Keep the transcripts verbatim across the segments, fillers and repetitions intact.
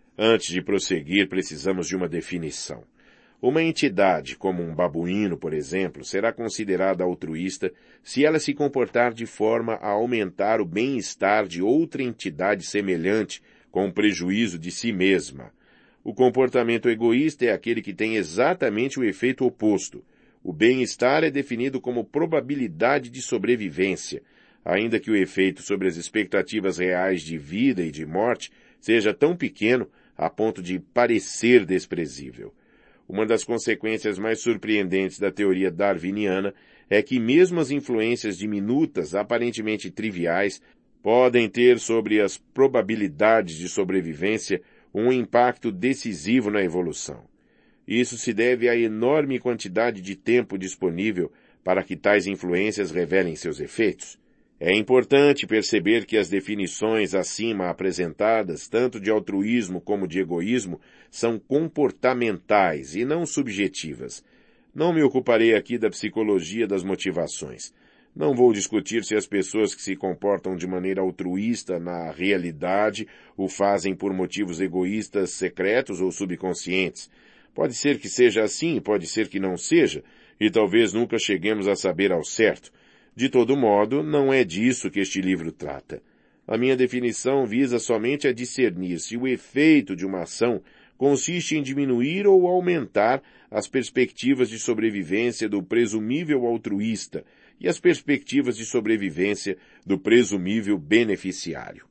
Antes de prosseguir, precisamos de uma definição. Uma entidade, como um babuíno, por exemplo, será considerada altruísta se ela se comportar de forma a aumentar o bem-estar de outra entidade semelhante, com prejuízo de si mesma. O comportamento egoísta é aquele que tem exatamente o efeito oposto. O bem-estar é definido como probabilidade de sobrevivência, ainda que o efeito sobre as expectativas reais de vida e de morte seja tão pequeno a ponto de parecer desprezível. Uma das consequências mais surpreendentes da teoria darwiniana é que mesmo as influências diminutas, aparentemente triviais, podem ter sobre as probabilidades de sobrevivência um impacto decisivo na evolução. Isso se deve à enorme quantidade de tempo disponível para que tais influências revelem seus efeitos. É importante perceber que as definições acima apresentadas, tanto de altruísmo como de egoísmo, são comportamentais e não subjetivas. Não me ocuparei aqui da psicologia das motivações. Não vou discutir se as pessoas que se comportam de maneira altruísta na realidade o fazem por motivos egoístas secretos ou subconscientes. Pode ser que seja assim, pode ser que não seja, e talvez nunca cheguemos a saber ao certo. De todo modo, não é disso que este livro trata. A minha definição visa somente a discernir se o efeito de uma ação consiste em diminuir ou aumentar as perspectivas de sobrevivência do presumível altruísta e as perspectivas de sobrevivência do presumível beneficiário.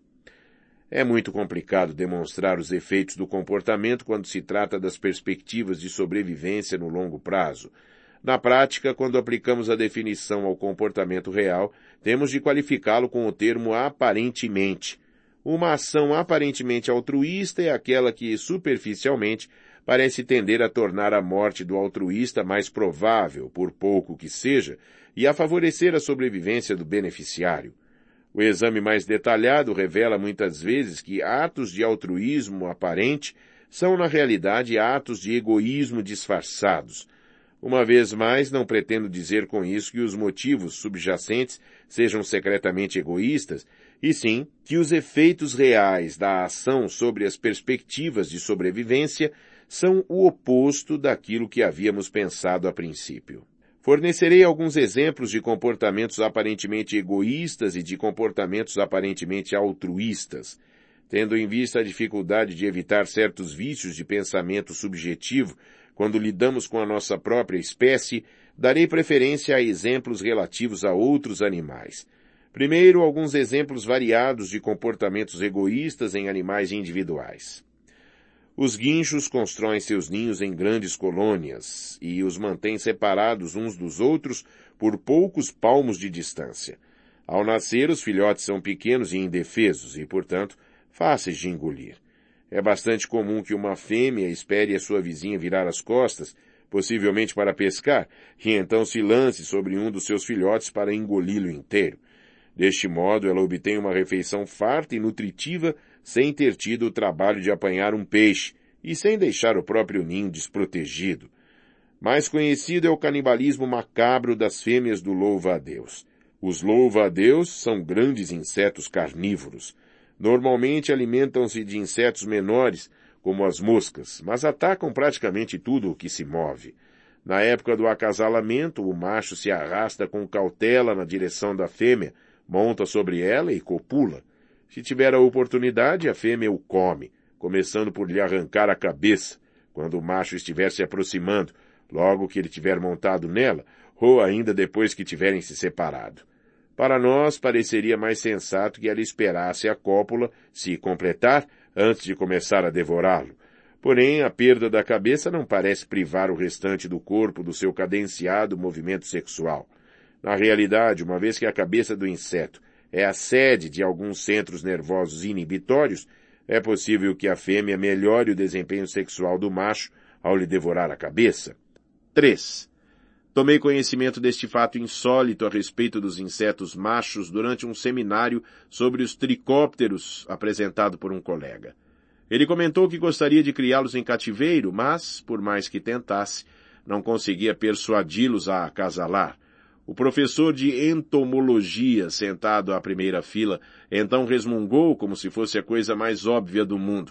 É muito complicado demonstrar os efeitos do comportamento quando se trata das perspectivas de sobrevivência no longo prazo. Na prática, quando aplicamos a definição ao comportamento real, temos de qualificá-lo com o termo aparentemente. Uma ação aparentemente altruísta é aquela que, superficialmente, parece tender a tornar a morte do altruísta mais provável, por pouco que seja, e a favorecer a sobrevivência do beneficiário. O exame mais detalhado revela muitas vezes que atos de altruísmo aparente são, na realidade, atos de egoísmo disfarçados. Uma vez mais, não pretendo dizer com isso que os motivos subjacentes sejam secretamente egoístas, e sim que os efeitos reais da ação sobre as perspectivas de sobrevivência são o oposto daquilo que havíamos pensado a princípio. Fornecerei alguns exemplos de comportamentos aparentemente egoístas e de comportamentos aparentemente altruístas. Tendo em vista a dificuldade de evitar certos vícios de pensamento subjetivo quando lidamos com a nossa própria espécie, darei preferência a exemplos relativos a outros animais. Primeiro, alguns exemplos variados de comportamentos egoístas em animais individuais. Os guinchos constroem seus ninhos em grandes colônias e os mantêm separados uns dos outros por poucos palmos de distância. Ao nascer, os filhotes são pequenos e indefesos e, portanto, fáceis de engolir. É bastante comum que uma fêmea espere a sua vizinha virar as costas, possivelmente para pescar, e então se lance sobre um dos seus filhotes para engoli-lo inteiro. Deste modo, ela obtém uma refeição farta e nutritiva sem ter tido o trabalho de apanhar um peixe e sem deixar o próprio ninho desprotegido. Mais conhecido é o canibalismo macabro das fêmeas do louva-a-Deus. Os louva-a-Deus são grandes insetos carnívoros. Normalmente alimentam-se de insetos menores, como as moscas, mas atacam praticamente tudo o que se move. Na época do acasalamento, o macho se arrasta com cautela na direção da fêmea, monta sobre ela e copula. Se tiver a oportunidade, a fêmea o come, começando por lhe arrancar a cabeça, quando o macho estiver se aproximando, logo que ele tiver montado nela, ou ainda depois que tiverem se separado. Para nós, pareceria mais sensato que ela esperasse a cópula se completar antes de começar a devorá-lo. Porém, a perda da cabeça não parece privar o restante do corpo do seu cadenciado movimento sexual. Na realidade, uma vez que a cabeça do inseto é a sede de alguns centros nervosos inibitórios, é possível que a fêmea melhore o desempenho sexual do macho ao lhe devorar a cabeça. três. Tomei conhecimento deste fato insólito a respeito dos insetos machos durante um seminário sobre os tricópteros apresentado por um colega. Ele comentou que gostaria de criá-los em cativeiro, mas, por mais que tentasse, não conseguia persuadi-los a acasalar. O professor de entomologia, sentado à primeira fila, então resmungou como se fosse a coisa mais óbvia do mundo.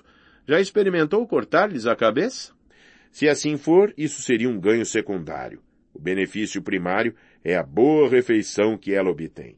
Já experimentou cortar-lhes a cabeça? Se assim for, isso seria um ganho secundário. O benefício primário é a boa refeição que ela obtém.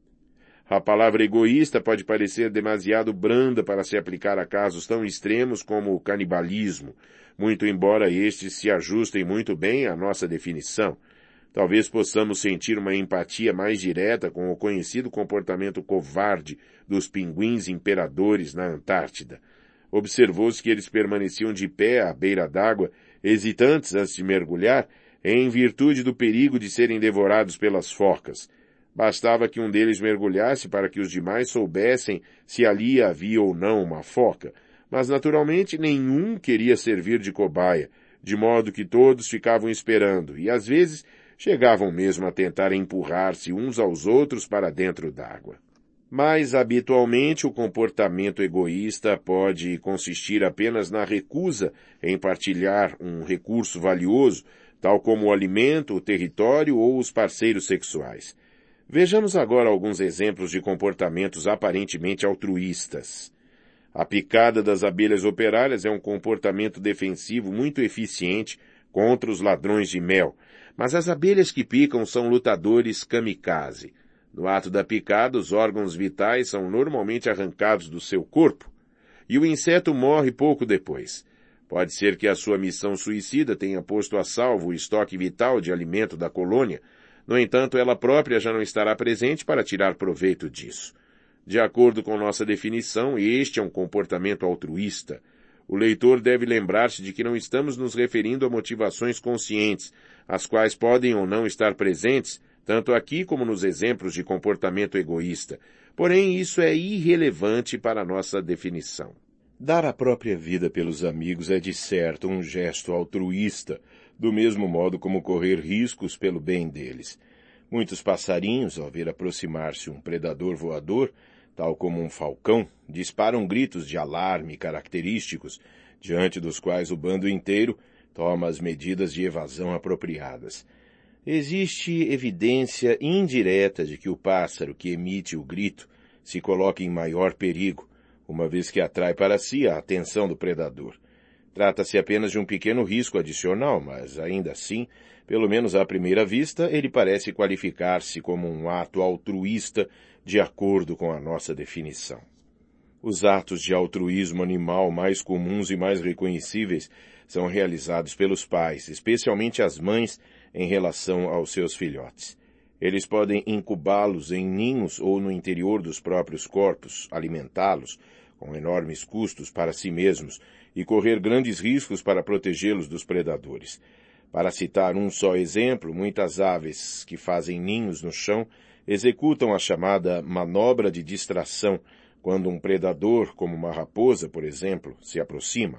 A palavra egoísta pode parecer demasiado branda para se aplicar a casos tão extremos como o canibalismo, muito embora estes se ajustem muito bem à nossa definição. Talvez possamos sentir uma empatia mais direta com o conhecido comportamento covarde dos pinguins imperadores na Antártida. Observou-se que eles permaneciam de pé à beira d'água, hesitantes antes de mergulhar, em virtude do perigo de serem devorados pelas focas. Bastava que um deles mergulhasse para que os demais soubessem se ali havia ou não uma foca, mas naturalmente nenhum queria servir de cobaia, de modo que todos ficavam esperando, e às vezes chegavam mesmo a tentar empurrar-se uns aos outros para dentro d'água. Mas, habitualmente, o comportamento egoísta pode consistir apenas na recusa em partilhar um recurso valioso, tal como o alimento, o território ou os parceiros sexuais. Vejamos agora alguns exemplos de comportamentos aparentemente altruístas. A picada das abelhas operárias é um comportamento defensivo muito eficiente contra os ladrões de mel, mas as abelhas que picam são lutadores kamikaze. No ato da picada, os órgãos vitais são normalmente arrancados do seu corpo, e o inseto morre pouco depois. Pode ser que a sua missão suicida tenha posto a salvo o estoque vital de alimento da colônia. No entanto, ela própria já não estará presente para tirar proveito disso. De acordo com nossa definição, este é um comportamento altruísta. O leitor deve lembrar-se de que não estamos nos referindo a motivações conscientes, as quais podem ou não estar presentes, tanto aqui como nos exemplos de comportamento egoísta. Porém, isso é irrelevante para a nossa definição. Dar a própria vida pelos amigos é de certo um gesto altruísta, do mesmo modo como correr riscos pelo bem deles. Muitos passarinhos, ao ver aproximar-se um predador voador, tal como um falcão, disparam gritos de alarme característicos, diante dos quais o bando inteiro toma as medidas de evasão apropriadas. Existe evidência indireta de que o pássaro que emite o grito se coloca em maior perigo, uma vez que atrai para si a atenção do predador. Trata-se apenas de um pequeno risco adicional, mas ainda assim, pelo menos à primeira vista, ele parece qualificar-se como um ato altruísta de acordo com a nossa definição. Os atos de altruísmo animal mais comuns e mais reconhecíveis são realizados pelos pais, especialmente as mães, em relação aos seus filhotes. Eles podem incubá-los em ninhos ou no interior dos próprios corpos, alimentá-los, com enormes custos para si mesmos, e correr grandes riscos para protegê-los dos predadores. Para citar um só exemplo, muitas aves que fazem ninhos no chão executam a chamada manobra de distração quando um predador, como uma raposa, por exemplo, se aproxima.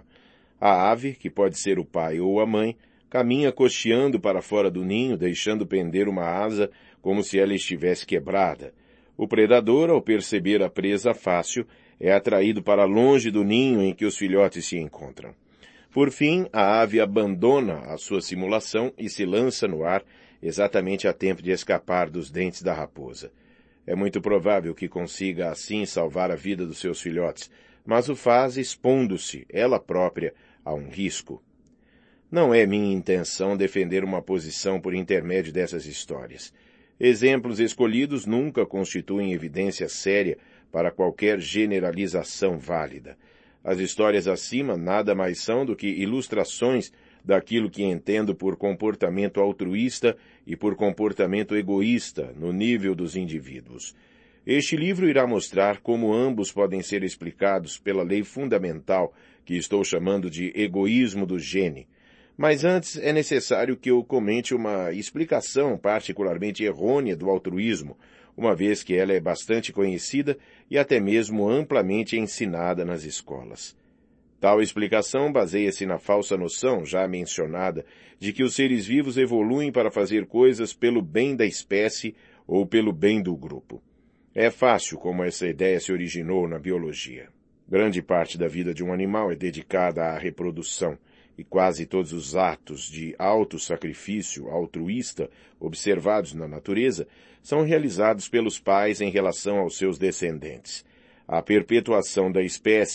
A ave, que pode ser o pai ou a mãe, caminha cocheando para fora do ninho, deixando pender uma asa como se ela estivesse quebrada. O predador, ao perceber a presa fácil, é atraído para longe do ninho em que os filhotes se encontram. Por fim, a ave abandona a sua simulação e se lança no ar exatamente a tempo de escapar dos dentes da raposa. É muito provável que consiga assim salvar a vida dos seus filhotes, mas o faz expondo-se, ela própria, a um risco. Não é minha intenção defender uma posição por intermédio dessas histórias. Exemplos escolhidos nunca constituem evidência séria para qualquer generalização válida. As histórias acima nada mais são do que ilustrações daquilo que entendo por comportamento altruísta e por comportamento egoísta no nível dos indivíduos. Este livro irá mostrar como ambos podem ser explicados pela lei fundamental que estou chamando de egoísmo do gene. Mas antes é necessário que eu comente uma explicação particularmente errônea do altruísmo, uma vez que ela é bastante conhecida e até mesmo amplamente ensinada nas escolas. Tal explicação baseia-se na falsa noção, já mencionada, de que os seres vivos evoluem para fazer coisas pelo bem da espécie ou pelo bem do grupo. É fácil como essa ideia se originou na biologia. Grande parte da vida de um animal é dedicada à reprodução, e quase todos os atos de autossacrifício altruísta observados na natureza são realizados pelos pais em relação aos seus descendentes. A perpetuação da espécie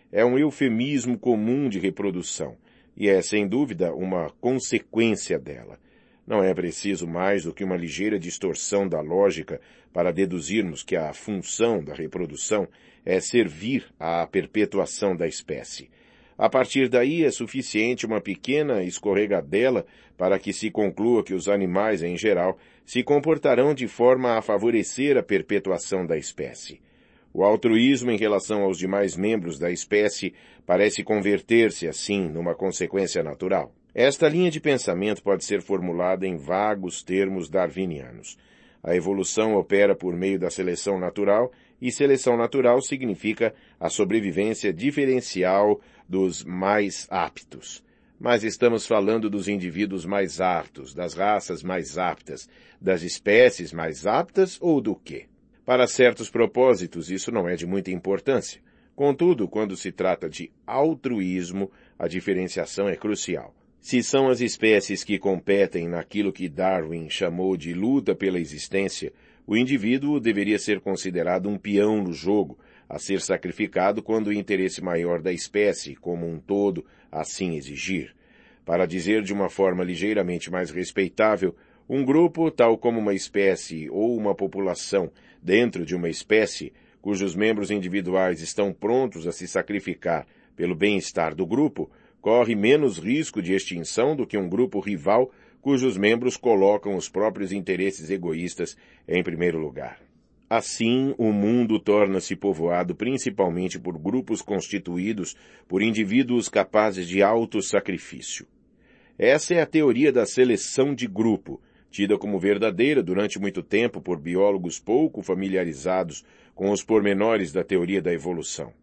é um eufemismo comum de reprodução, e é, sem dúvida, uma consequência dela. Não é preciso mais do que uma ligeira distorção da lógica para deduzirmos que a função da reprodução é servir à perpetuação da espécie. A partir daí é suficiente uma pequena escorregadela para que se conclua que os animais, em geral, se comportarão de forma a favorecer a perpetuação da espécie. O altruísmo em relação aos demais membros da espécie parece converter-se, assim, numa consequência natural. Esta linha de pensamento pode ser formulada em vagos termos darwinianos. A evolução opera por meio da seleção natural, e seleção natural significa a sobrevivência diferencial dos mais aptos. Mas estamos falando dos indivíduos mais aptos, das raças mais aptas, das espécies mais aptas ou do quê? Para certos propósitos, isso não é de muita importância. Contudo, quando se trata de altruísmo, a diferenciação é crucial. Se são as espécies que competem naquilo que Darwin chamou de luta pela existência, o indivíduo deveria ser considerado um peão no jogo, a ser sacrificado quando o interesse maior da espécie, como um todo, assim exigir. Para dizer de uma forma ligeiramente mais respeitável, um grupo, tal como uma espécie ou uma população dentro de uma espécie, cujos membros individuais estão prontos a se sacrificar pelo bem-estar do grupo, corre menos risco de extinção do que um grupo rival cujos membros colocam os próprios interesses egoístas em primeiro lugar. Assim, o mundo torna-se povoado principalmente por grupos constituídos por indivíduos capazes de autossacrifício. Essa é a teoria da seleção de grupo, tida como verdadeira durante muito tempo por biólogos pouco familiarizados com os pormenores da teoria da evolução.